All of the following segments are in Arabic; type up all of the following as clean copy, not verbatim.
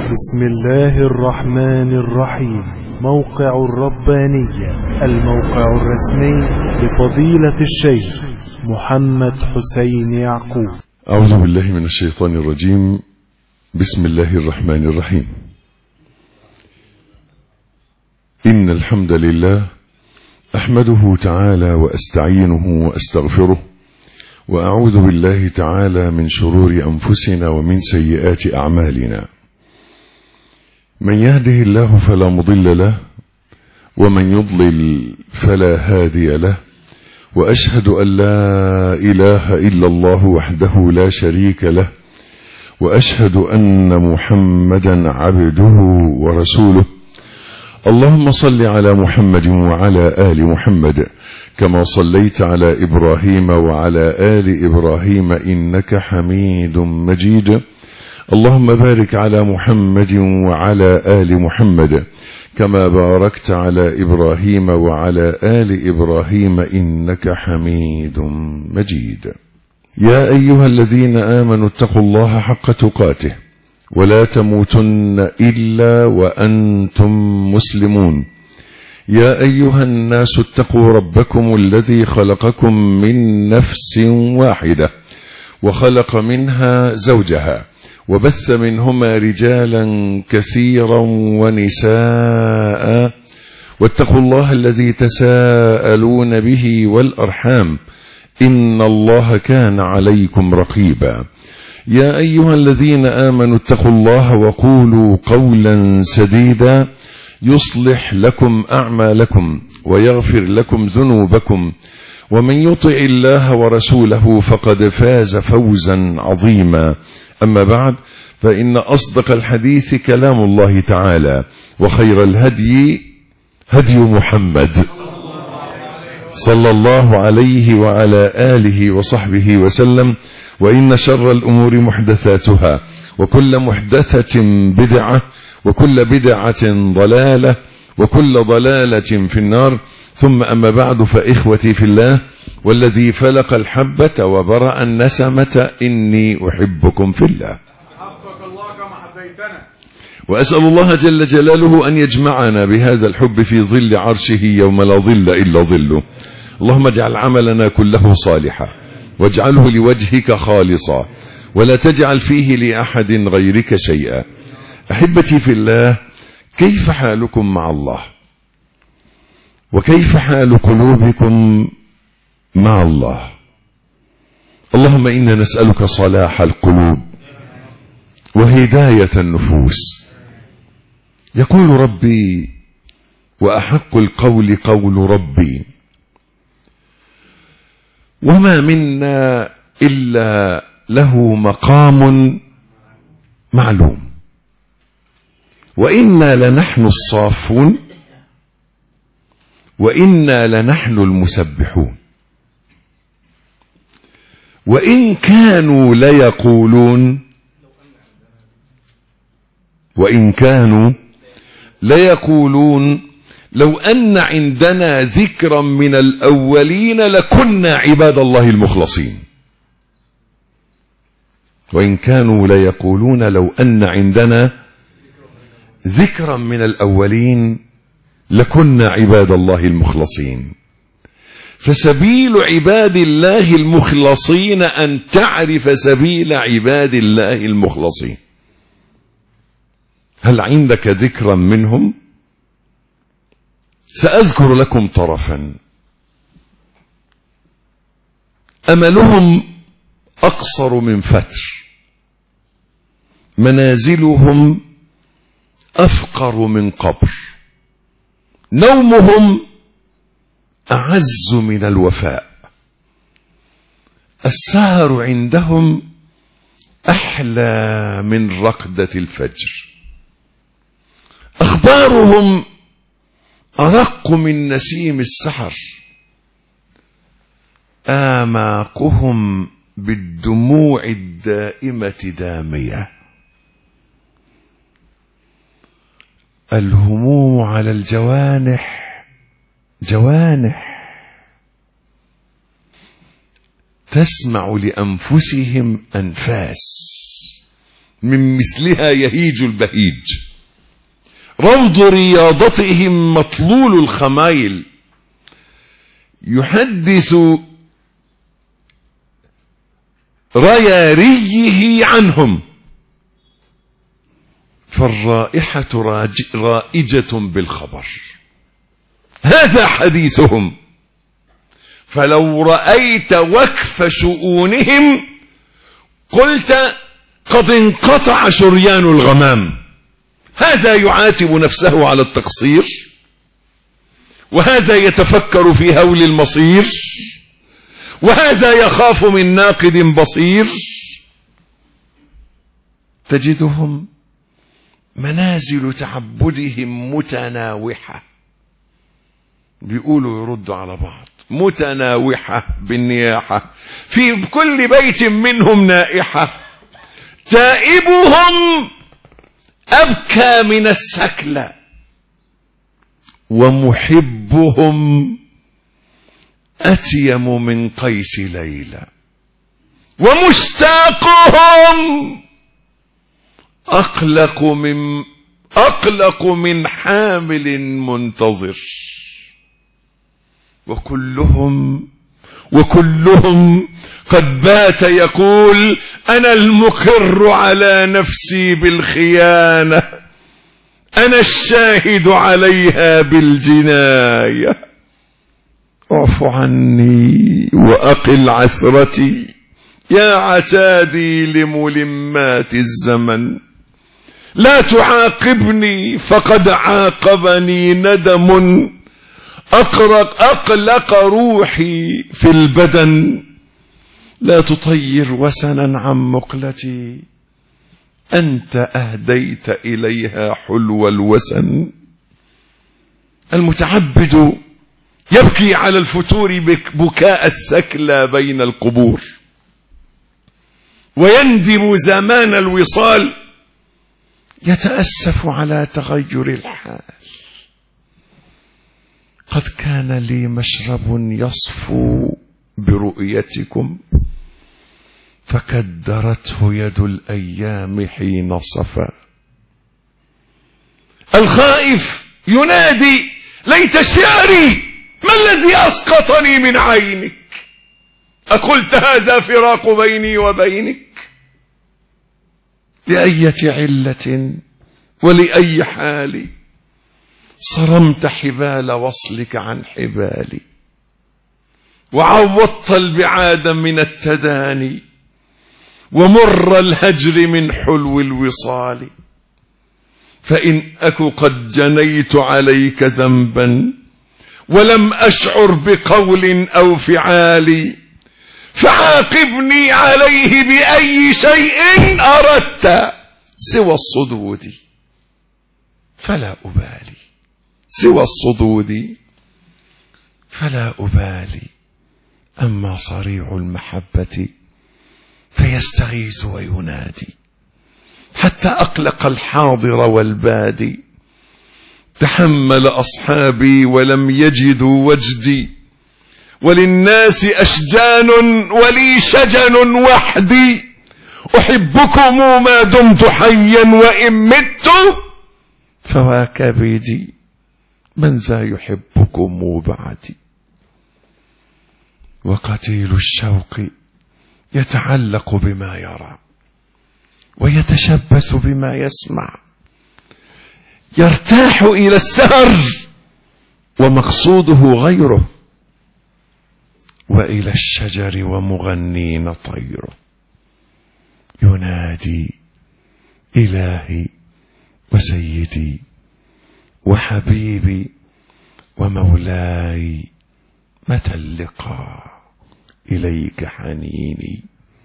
بسم الله الرحمن الرحيم. موقع الربانية، الموقع الرسمي لفضيلة الشيخ محمد حسين يعقوب. أعوذ بالله من الشيطان الرجيم. بسم الله الرحمن الرحيم. إن الحمد لله أحمده تعالى وأستعينه وأستغفره، وأعوذ بالله تعالى من شرور أنفسنا ومن سيئات أعمالنا. من يهده الله فلا مضل له، ومن يضلل فلا هادي له، وأشهد أن لا إله إلا الله وحده لا شريك له، وأشهد أن محمدا عبده ورسوله. اللهم صل على محمد وعلى آل محمد كما صليت على إبراهيم وعلى آل إبراهيم إنك حميد مجيد. اللهم بارك على محمد وعلى آل محمد كما باركت على إبراهيم وعلى آل إبراهيم إنك حميد مجيد. يا أيها الذين آمنوا اتقوا الله حق تقاته ولا تموتن إلا وأنتم مسلمون. يا أيها الناس اتقوا ربكم الذي خلقكم من نفس واحدة وخلق منها زوجها وبث منهما رجالا كثيرا ونساء، واتقوا الله الذي تساءلون به والأرحام إن الله كان عليكم رقيبا. يا أيها الذين آمنوا اتقوا الله وقولوا قولا سديدا يصلح لكم أعمالكم ويغفر لكم ذنوبكم، ومن يطع الله ورسوله فقد فاز فوزا عظيما. أما بعد، فإن أصدق الحديث كلام الله تعالى، وخير الهدي هدي محمد صلى الله عليه وعلى آله وصحبه وسلم، وإن شر الأمور محدثاتها، وكل محدثة بدعة، وكل بدعة ضلالة، وكل ضلالة في النار. ثم أما بعد، فإخوتي في الله والذي فلق الحبة وبرأ النسمة إني أحبكم في الله، وأسأل الله جل جلاله أن يجمعنا بهذا الحب في ظل عرشه يوم لا ظل إلا ظله. اللهم اجعل عملنا كله صالحا، واجعله لوجهك خالصا، ولا تجعل فيه لأحد غيرك شيئا. أحبتي في الله، كيف حالكم مع الله؟ وكيف حال قلوبكم مع الله؟ اللهم إنا نسألك صلاح القلوب وهداية النفوس. يقول ربي: وأحق القول قول ربي، وما منا إلا له مقام معلوم، وإنا لنحن الصافون، وإنا لنحن المسبحون، وإن كانوا ليقولون لو أن عندنا ذكرا من الأولين لكنا عباد الله المخلصين. وإن كانوا ليقولون لو أن عندنا ذكرا من الأولين لكنا عباد الله المخلصين. فسبيل عباد الله المخلصين أن تعرف سبيل عباد الله المخلصين. هل عندك ذكرا منهم؟ سأذكر لكم طرفا. أملهم أقصر من فتر، منازلهم أفقر من قبر، نومهم أعز من الوفاء، السهر عندهم أحلى من رقدة الفجر، أخبارهم أرق من نسيم السحر، آماقهم بالدموع الدائمة دامية، الهموم على الجوانح تسمع لأنفسهم أنفاس من مثلها يهيج البهيج. روض رياضتهم مطلول الخمايل، يحدث رياريه عنهم، فالرائحة رائجة بالخبر. هذا حديثهم. فلو رأيت وكف شؤونهم قلت قد انقطع شريان الغمام. هذا يعاتب نفسه على التقصير، وهذا يتفكر في هول المصير، وهذا يخاف من ناقد بصير. تجدهم منازل تعبدهم متناوحة، بيقولوا يردوا على بعض، متناوحة بالنياحة، في كل بيت منهم نائحة. تائبهم أبكى من السكلى، ومحبهم أتيم من قيس ليلى، ومشتاقهم أقلق من حامل منتظر. وكلهم قد بات يقول أنا المقر على نفسي بالخيانة، أنا الشاهد عليها بالجناية. اعف عني وأقل عثرتي يا عتادي لملمات الزمن، لا تعاقبني فقد عاقبني ندم، أقلق روحي في البدن. لا تطير وسنا عن مقلتي، أنت أهديت إليها حلو الوسن. المتعبد يبكي على الفتور بكاء السكلى بين القبور، ويندب زمان الوصال، يتأسف على تغير الحال. قد كان لي مشرب يصفو برؤيتكم، فكدرته يد الأيام حين صفا. الخائف ينادي ليت شعري، ما الذي أسقطني من عينك؟ أقلت هذا فراق بيني وبينك؟ لأية علة ولأي حال صرمت حبال وصلك عن حبالي، وعوضت البعاد من التداني، ومر الهجر من حلو الوصال. فإن أك قد جنيت عليك ذنبا ولم أشعر بقول أو فعال، فعاقبني عليه بأي شيء أردت سوى الصدود فلا أبالي، سوى الصدود فلا أبالي. أما صريع المحبة فيستغيث وينادي، حتى أقلق الحاضر والبادي. تحمل أصحابي ولم يجدوا وجدي، وللناس أشجان ولي شجن وحدي. أحبكم ما دمت حيا وإن مت فواكبدي، من ذا يحبكم بعدي. وقتيل الشوق يتعلق بما يرى، ويتشبث بما يسمع، يرتاح إلى السهر ومقصوده غيره، وإلى الشجر ومغنين طيره. ينادي إلهي وسيدي وحبيبي ومولاي، متى اللقاء إليك حنيني؟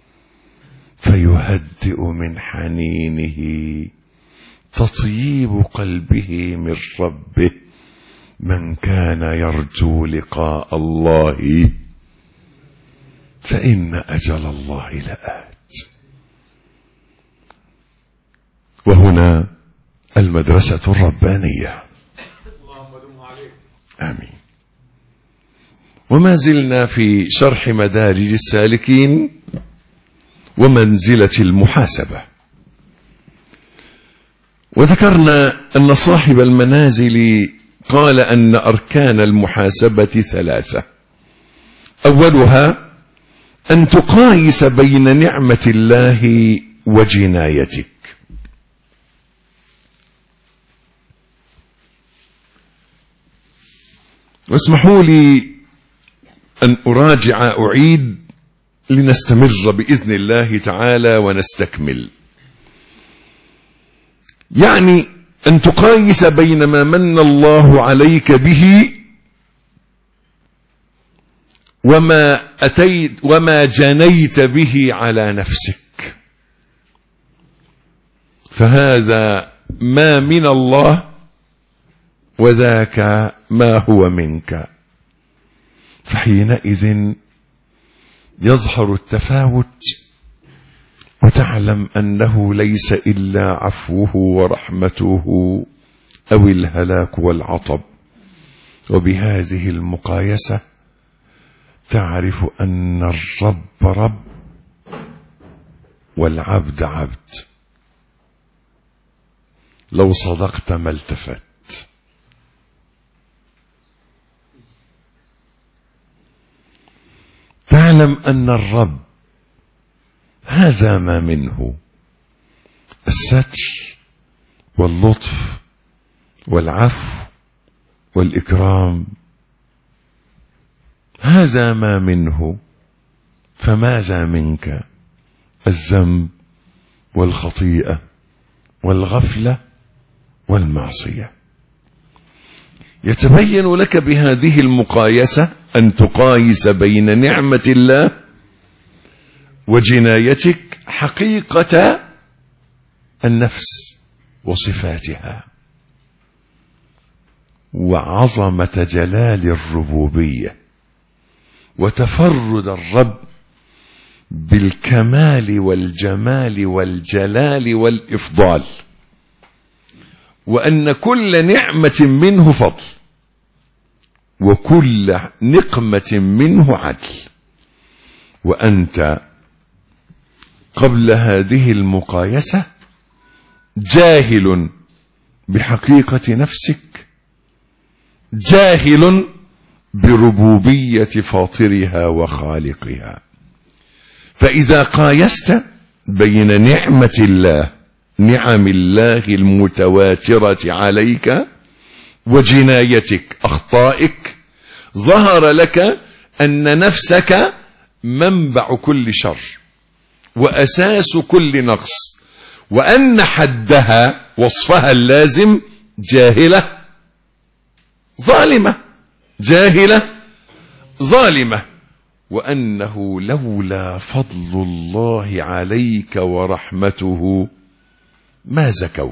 فيهدئ من حنينه تطيب قلبه من ربه، من كان يرجو لقاء الله فإن أجل الله لآت. وهنا المدرسة الربانية. آمين. وما زلنا في شرح مدارج السالكين ومنزلة المحاسبة. وذكرنا أن صاحب المنازل قال أن أركان المحاسبة 3. أولها أن تقايس بين نعمة الله وجنايتك. واسمحوا لي أن أعيد لنستمر بإذن الله تعالى ونستكمل. يعني أن تقايس بين ما من الله عليك به وما جنيت به على نفسك، فهذا ما من الله وذاك ما هو منك، فحينئذ يظهر التفاوت وتعلم أنه ليس إلا عفوه ورحمته أو الهلاك والعطب. وبهذه المقايسة تعرف أن الرب رب والعبد عبد. لو صدقت ما التفت. تعلم أن الرب هذا ما منه الستر واللطف والعفو والإكرام، هذا ما منه، فماذا منك؟ الذنب والخطيئة والغفلة والمعصية. يتبين لك بهذه المقايسة أن تقايس بين نعمة الله وجنايتك حقيقة النفس وصفاتها وعظمة جلال الربوبية وتفرد الرب بالكمال والجمال والجلال والإفضال، وأن كل نعمة منه فضل وكل نقمة منه عدل. وأنت قبل هذه المقايسة جاهل بحقيقة نفسك، جاهل بربوبية فاطرها وخالقها. فإذا قايست بين نعمة الله، نعم الله المتواترة عليك، وجنايتك أخطائك، ظهر لك أن نفسك منبع كل شر وأساس كل نقص، وأن حدها وصفها اللازم جاهلة ظالمة، جاهلة ظالمة، وأنه لولا فضل الله عليك ورحمته ما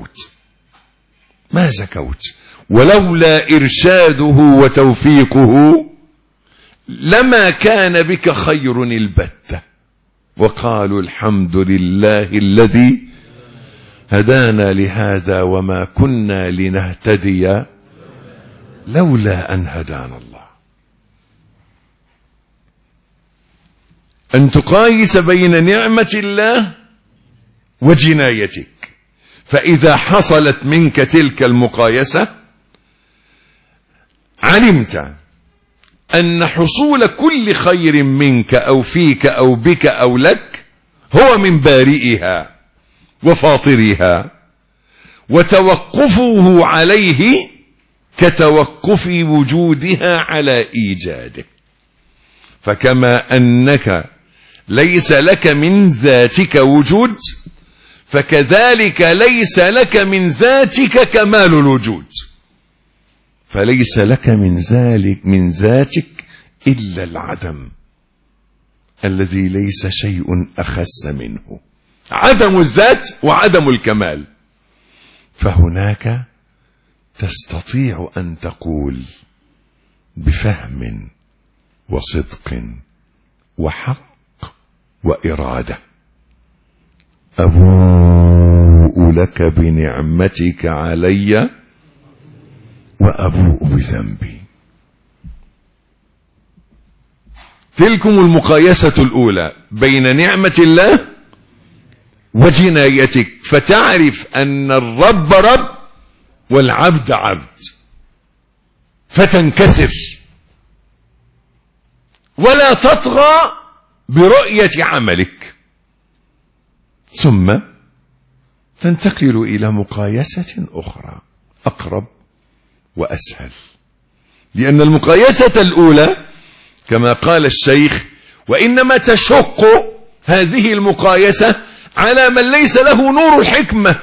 زكوت، ولولا إرشاده وتوفيقه لما كان بك خير البتة. وقالوا الحمد لله الذي هدانا لهذا وما كنا لنهتدي لولا أن هدانا الله. أن تقايس بين نعمة الله وجنايتك، فإذا حصلت منك تلك المقايسة علمت أن حصول كل خير منك أو فيك أو بك أو لك هو من بارئها وفاطرها، وتوقفه عليه كتوقف وجودها على إيجاده. فكما أنك ليس لك من ذاتك وجود، فكذلك ليس لك من ذاتك كمال الوجود، فليس لك من ذاتك إلا العدم الذي ليس شيء أخس منه، عدم الذات وعدم الكمال. فهناك تستطيع أن تقول بفهم وصدق وحق وإرادة: أبوء لك بنعمتك علي وأبوء بذنبي. تلكم المقايسة الأولى بين نعمة الله وجنايتك، فتعرف أن الرب رب والعبد عبد، فتنكسر ولا تطغى برؤية عملك، ثم تنتقل إلى مقايسة أخرى أقرب وأسهل، لأن المقايسة الأولى كما قال الشيخ: وإنما تشق هذه المقايسة على من ليس له نور الحكمة،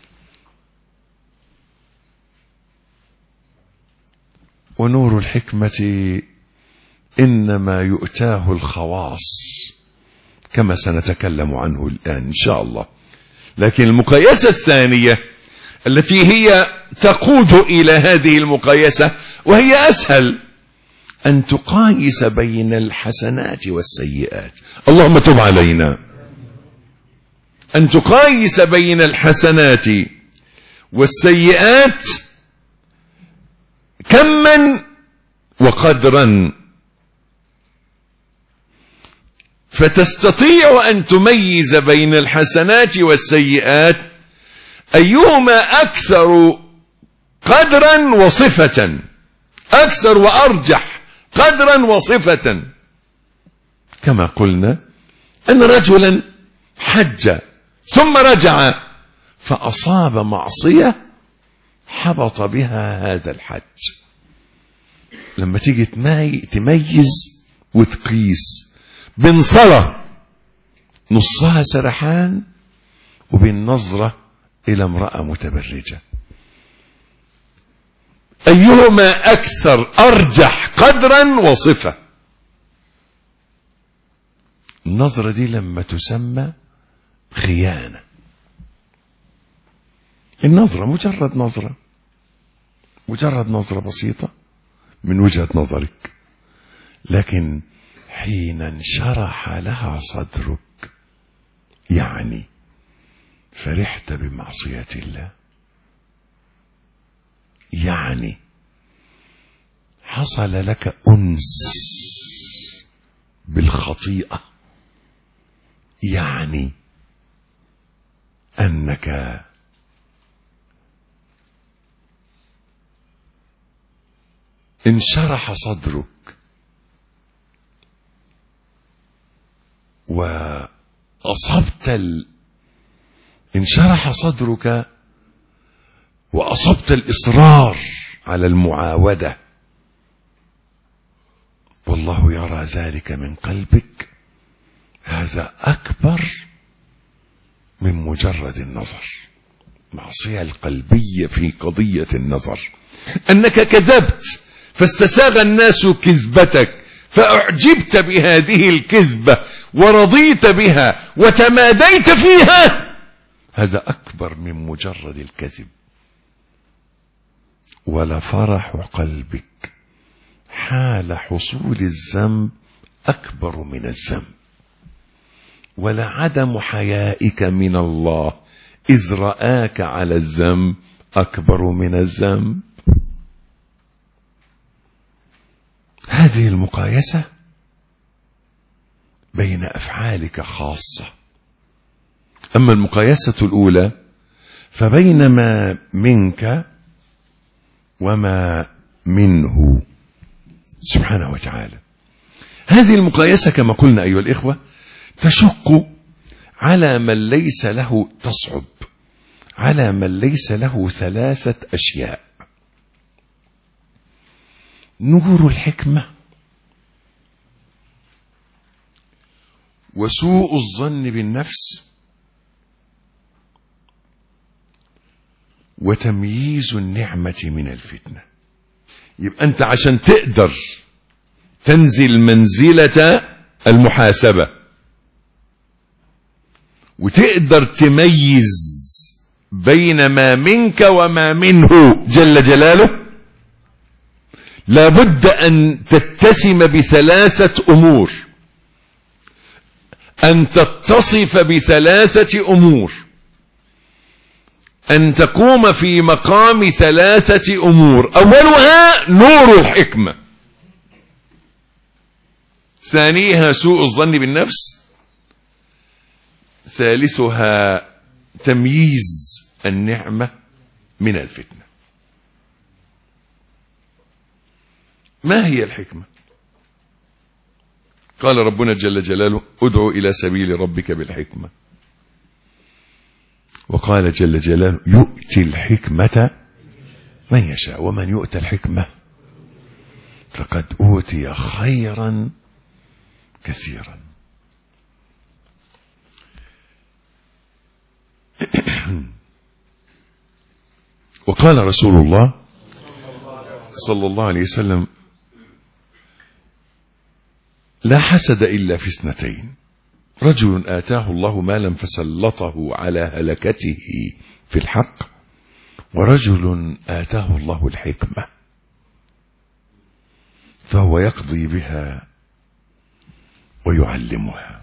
ونور الحكمة إنما يؤتاه الخواص كما سنتكلم عنه الآن إن شاء الله. لكن المقايسة الثانية التي هي تقود إلى هذه المقايسة وهي أسهل، أن تقايس بين الحسنات والسيئات. اللهم تب علينا. أن تقايس بين الحسنات والسيئات كما وقدرا، فتستطيع أن تميز بين الحسنات والسيئات أيهما أكثر قدرا وصفة، أكثر وأرجح قدرا وصفة. كما قلنا أن رجلا حج ثم رجع فأصاب معصية حبط بها هذا الحج. لما تيجي تميز وتقيس بين صلاة نصها سرحان وبين نظرة إلى امرأة متبرجة، أيهما أكثر أرجح قدرا وصفة؟ النظرة دي لما تسمى خيانة. النظرة مجرد نظرة بسيطة من وجهة نظرك، لكن حين انشرح لها صدرك يعني فرحت بمعصية الله، يعني حصل لك أنس بالخطيئة، يعني أنك انشرح صدرك انشرح صدرك وأصبت الإصرار على المعاودة، والله يرى ذلك من قلبك. هذا أكبر من مجرد النظر. معصية القلبية في قضية النظر أنك كذبت فاستساغ الناس كذبتك فأعجبت بهذه الكذبة ورضيت بها وتماديت فيها، هذا أكبر من مجرد الكذب. ولفرح قلبك حال حصول الذنب أكبر من الذنب، ولعدم حيائك من الله إذ رآك على الذنب أكبر من الذنب. هذه المقايسة بين أفعالك خاصة. أما المقايسة الأولى فبين ما منك وما منه سبحانه وتعالى. هذه المقايسة كما قلنا أيها الإخوة تشق على من ليس له، تصعب على من ليس له ثلاثة أشياء: نور الحكمة، وسوء الظن بالنفس، وتمييز النعمة من الفتنة. يبقى أنت عشان تقدر تنزل منزلة المحاسبة وتقدر تميز بين ما منك وما منه جل جلاله، لابد أن تتسم بثلاثة أمور، أن تتصف بثلاثة أمور، أن تقوم في مقام ثلاثة أمور. أولها نور الحكمة، ثانيها سوء الظن بالنفس، ثالثها تمييز النعمة من الفتنة. ما هي الحكمة؟ قال ربنا جل جلاله ادعو إلى سبيل ربك بالحكمة. وقال جل جلاله يؤتي الحكمة من يشاء ومن يؤتى الحكمة فقد أوتي خيرا كثيرا. وقال رسول الله صلى الله عليه وسلم لا حسد إلا في اثنتين: رجل آتاه الله مالا فسلطه على هلكته في الحق، ورجل آتاه الله الحكمة فهو يقضي بها ويعلمها.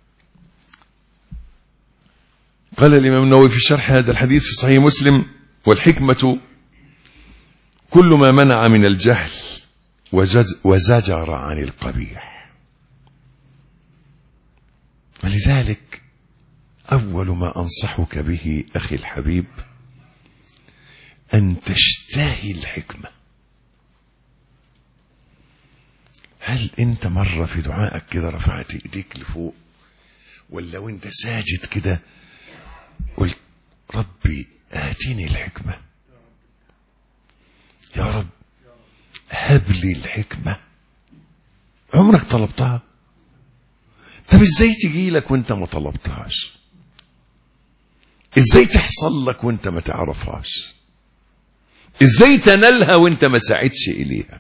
قال الإمام النووي في شرح هذا الحديث في صحيح مسلم: والحكمة كل ما منع من الجهل وزجر عن القبيح. ولذلك أول ما أنصحك به أخي الحبيب أن تشتهي الحكمة. هل أنت مرة في دعائك كده رفعت إيديك لفوق، ولا وأنت ساجد كده قلت ربي آتيني الحكمة، يا رب هب لي الحكمة؟ عمرك طلبتها؟ طب ازاي تجي لك وانت ما طلبتهاش؟ ازاي تحصل لك وانت ما تعرفهاش؟ ازاي تنالها وانت ما سعيتش اليها؟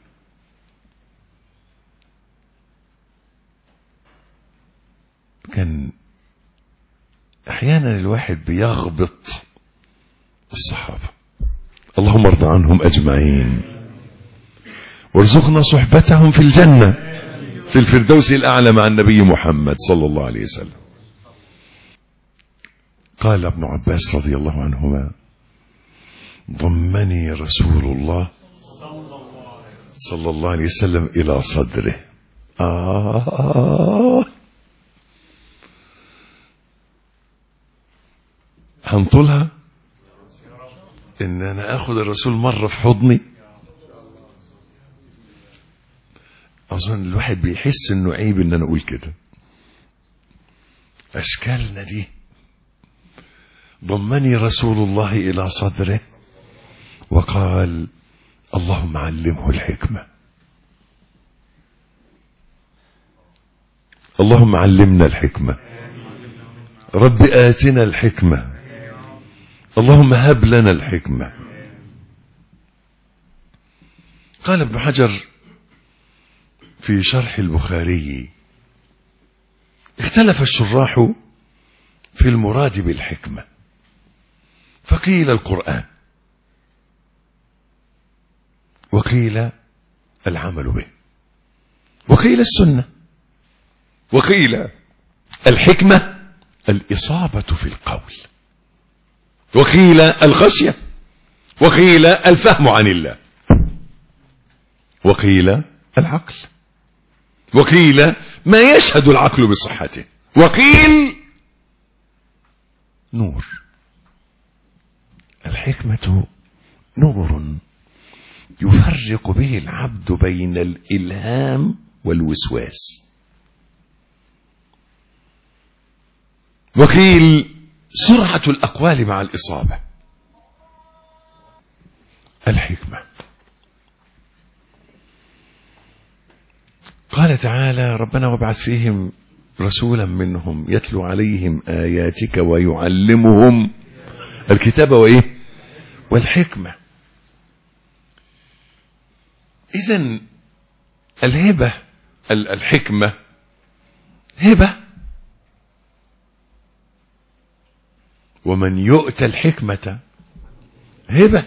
كان احيانا الواحد بيغبط الصحابة، اللهم ارض عنهم اجمعين وارزقنا صحبتهم في الجنة في الفردوس الأعلى مع النبي محمد صلى الله عليه وسلم. قال ابن عباس رضي الله عنهما: ضمني رسول الله صلى الله عليه وسلم إلى صدره. هنطولها إن أنا أخذ الرسول مرة في حضني. أظن الواحد بيحس إنه عيب إن أنا أقول كده. أشكالنا دي ضمني رسول الله إلى صدره وقال اللهم علمه الحكمة. اللهم علمنا الحكمة، رب آتنا الحكمة، اللهم هب لنا الحكمة. قال ابن حجر في شرح البخاري: اختلف الشراح في المراد بالحكمة، فقيل القرآن، وقيل العمل به، وقيل السنة، وقيل الحكمة الإصابة في القول، وقيل الخشية، وقيل الفهم عن الله، وقيل العقل، وقيل ما يشهد العقل بصحته، وقيل نور. الحكمة نور يفرق به العبد بين الإلهام والوسواس. وقيل سرعة الأقوال مع الإصابة. الحكمة قال تعالى: ربنا وابعث فيهم رسولا منهم يتلو عليهم آياتك ويعلمهم الكتاب وإيه والحكمة. إذن الهبة الحكمة هبة، ومن يؤتى الحكمة هبة،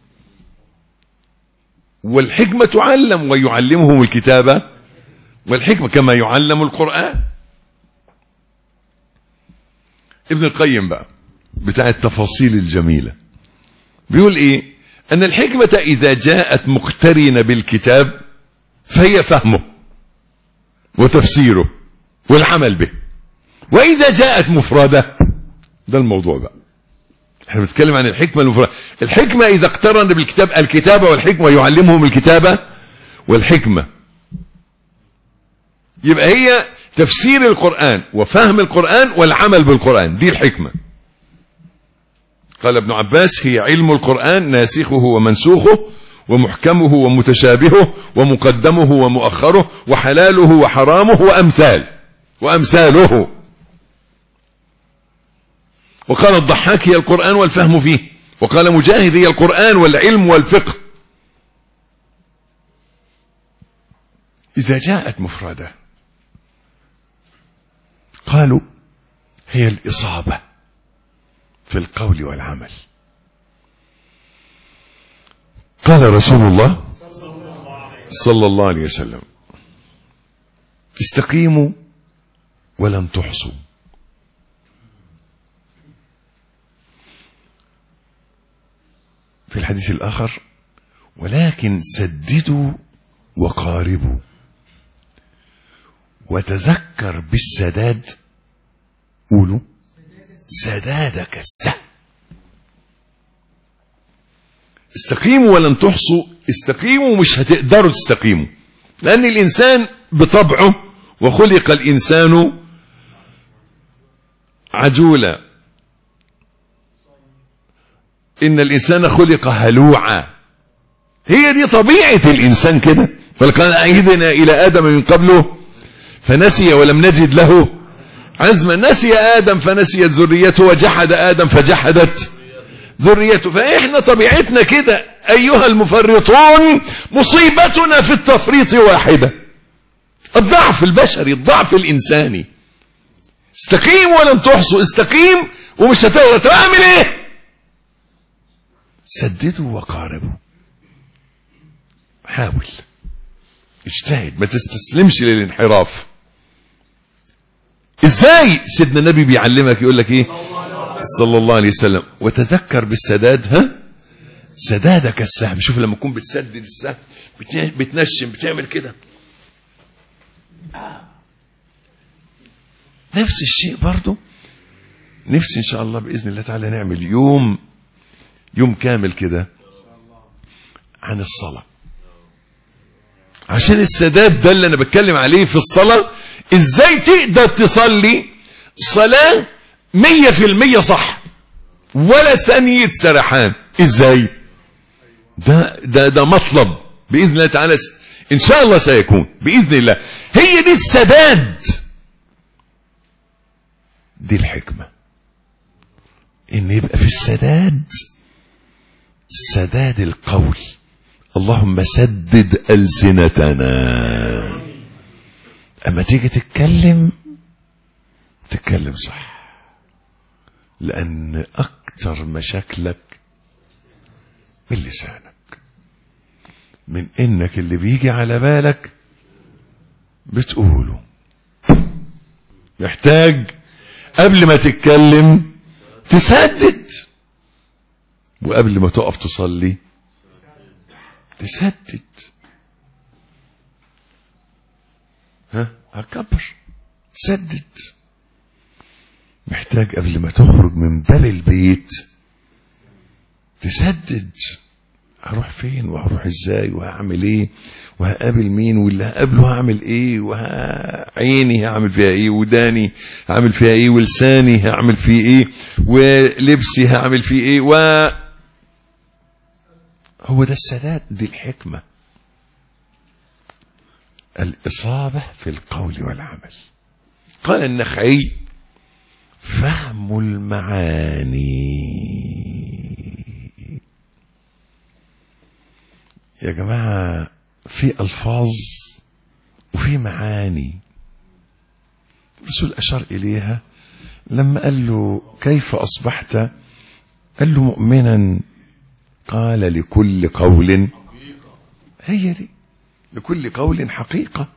والحكمة تعلم ويعلمهم الكتاب والحكمة كما يعلم القرآن. ابن القيم بقى بتاع التفاصيل الجميلة بيقول ايه؟ ان الحكمة اذا جاءت مقترنة بالكتاب فهي فهمه وتفسيره والعمل به، واذا جاءت مفردة، ده الموضوع بقى، احنا بنتكلم عن الحكمة المفردة. الحكمة إذا اقترن بالكتاب الكتابة والحكمة يعلمهم الكتابة والحكمة، يبقى هي تفسير القرآن وفهم القرآن والعمل بالقرآن، دي الحكمة. قال ابن عباس: هي علم القرآن ناسخه ومنسوخه ومحكمه ومتشابهه ومقدمه ومؤخره وحلاله وحرامه وأمثاله. وقال الضحاك: هي القرآن والفهم فيه. وقال مجاهد: هي القرآن والعلم والفقه. إذا جاءت مفردة قالوا هي الإصابة في القول والعمل. قال رسول الله صلى الله عليه وسلم: استقيموا ولن تحصوا. في الحديث الآخر: ولكن سددوا وقاربوا وتذكر بالسداد، قولوا سدادك السهم. استقيموا ولن تحصوا. استقيموا مش هتقدروا تستقيموا، لأن الإنسان بطبعه، وخلق الإنسان عجولا، إن الإنسان خلق هلوعا. هي دي طبيعة الإنسان كده. ولقد عهدنا إلى آدم من قبله فنسي ولم نجد له عزما. نسي آدم فنسيت ذريته، وجحد آدم فجحدت ذريته. فإحنا طبيعتنا كده أيها المفرطون. مصيبتنا في التفريط واحدة: الضعف البشري، الضعف الإنساني. استقيم ولن تحصوا. استقيم ومش هتقدر تعمل ايه؟ سددوا وقاربوا. حاول، اجتهد، ما تستسلمش للانحراف. ازاي؟ سيدنا النبي بيعلمك، يقول لك ايه صلى الله عليه وسلم: وتذكر بالسداد، سدادك السهم. شوف لما تكون بتسدد السهم، بتنشم، بتعمل كده. نفس الشيء برضو. نفسي ان شاء الله باذن الله تعالى نعمل يوم كامل كده عن الصلاة، عشان السداد ده اللي انا بتكلم عليه في الصلاة. ازاي تقدر تصلي صلاة 100% صح ولا ثانية سرحان؟ ازاي؟ ده مطلب بإذن الله تعالى، ان شاء الله سيكون بإذن الله. هي دي السداد، دي الحكمة، ان يبقى في السداد سداد القول. اللهم سدد ألسنتنا، اما تيجي تتكلم صح، لأن أكتر مشاكلك من لسانك، من إنك اللي بيجي على بالك بتقوله. محتاج قبل ما تتكلم تسدد، وقبل ما تقف تصلي تسدد. هكبر، سدد. محتاج قبل ما تخرج من باب البيت تسدد. هروح فين وهروح ازاي وهعمل ايه وهقابل مين، واللي هقابله هعمل ايه، وعيني هعمل فيها ايه، وداني هعمل فيها ايه، ولساني هعمل فيه ايه، ولبسي هعمل فيه ايه. هو ده السداد، دي الحكمة، الإصابة في القول والعمل. قال النخعي: فهم المعاني. يا جماعة، في ألفاظ وفي معاني. الرسول أشار إليها لما قال له: كيف أصبحت؟ قال له: مؤمنا. قال: لكل قول، هي دي، لكل قول حقيقة.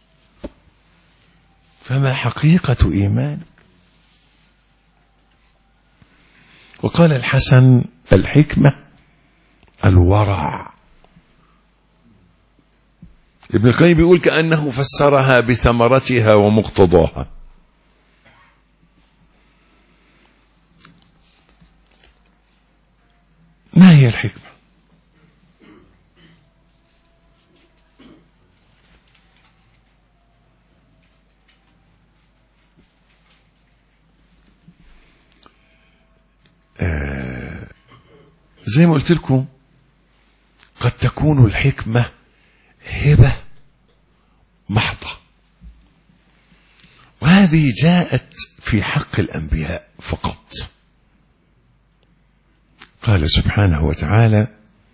فما حقيقة إيمانك؟ وقال الحسن: الحكمة الورع. ابن القيم بيقول: كأنه فسرها بثمرتها ومقتضاها. ما هي الحكمة؟ زي ما قلت لكم قد تكون الحكمة هبة محضة، وهذه جاءت في حق الأنبياء فقط. قال سبحانه وتعالى: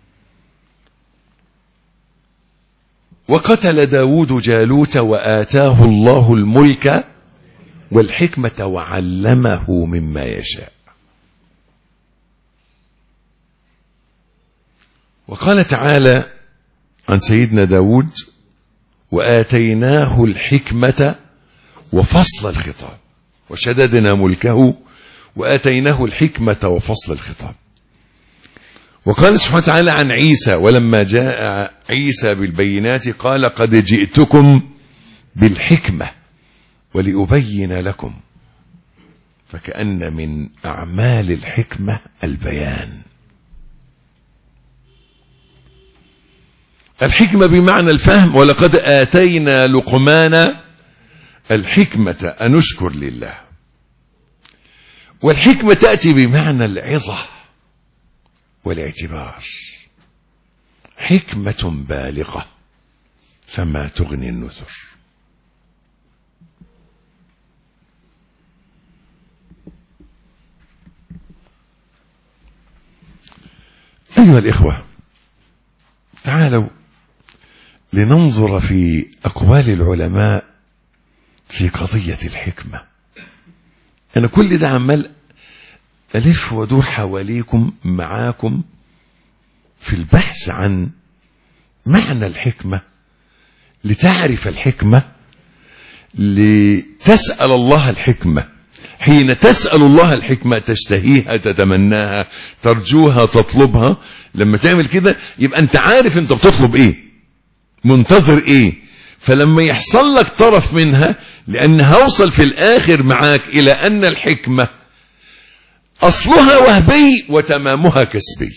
وقتل داود جالوت وآتاه الله الملك والحكمة وعلمه مما يشاء. وقال تعالى عن سيدنا داود: وآتيناه الحكمة وفصل الخطاب، وشددنا ملكه وآتيناه الحكمة وفصل الخطاب. وقال سبحانه وتعالى عن عيسى: ولما جاء عيسى بالبينات قال قد جئتكم بالحكمة ولأبين لكم. فكأن من أعمال الحكمة البيان. الحكمة بمعنى الفهم. ولقد آتينا لقمان الحكمة أن اشكر لله. والحكمة تأتي بمعنى العظة والاعتبار. حكمة بالغة فما تغني النذر. أيها الإخوة، تعالوا لننظر في أقوال العلماء في قضية الحكمة. أنا كل ده عمال ألف ودور حواليكم معاكم في البحث عن معنى الحكمة، لتعرف الحكمة، لتسأل الله الحكمة. حين تسأل الله الحكمة تشتهيها، تتمناها، ترجوها، تطلبها. لما تعمل كده يبقى أنت عارف أنت بتطلب إيه، منتظر إيه. فلما يحصل لك طرف منها، لأن هوصل في الآخر معاك إلى أن الحكمة أصلها وهبي وتمامها كسبي.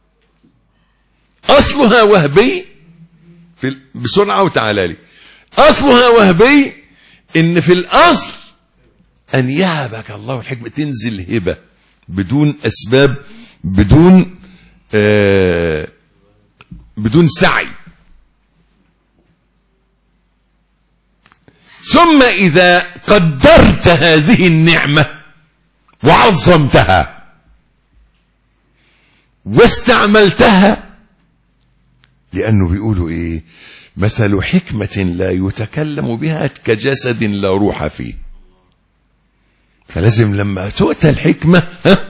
أصلها وهبي، بسرعة وتعالى لي، أصلها وهبي، إن في الأصل أن يهبك الله الحكمة، تنزل هبة بدون أسباب، بدون سعي. ثم إذا قدرت هذه النعمة وعظمتها واستعملتها، لأنه بيقولوا إيه؟ مثل حكمة لا يتكلم بها كجسد لا روح فيه. فلازم لما تؤتى الحكمة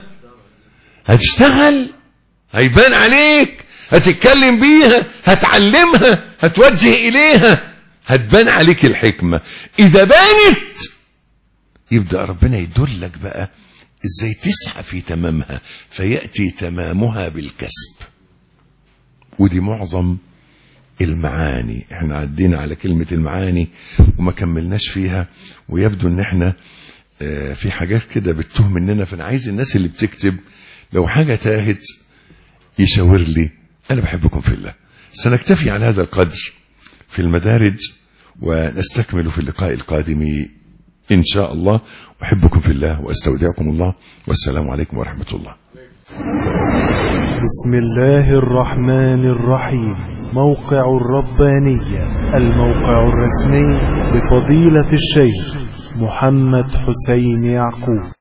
هتشتغل، هيبان عليك، هتتكلم بيها، هتعلمها، هتوجه إليها، هتبان عليك الحكمة. إذا بانت يبدأ ربنا يدلك بقى إزاي تسعى في تمامها، فيأتي تمامها بالكسب. ودي معظم المعاني. احنا عدينا على كلمة المعاني وما كملناش فيها، ويبدو ان احنا في حاجات كده بتتوه مننا. فانا عايز الناس اللي بتكتب لو حاجة تاهت يشاور لي. انا بحبكم في الله. سنكتفي على هذا القدر في المدارج، ونستكمل في اللقاء القادم إن شاء الله. أحبكم في الله وأستودعكم الله، والسلام عليكم ورحمة الله. بسم الله الرحمن الرحيم. موقع الربانية، الموقع الرسمي لفضيلة الشيخ محمد حسين يعقوب.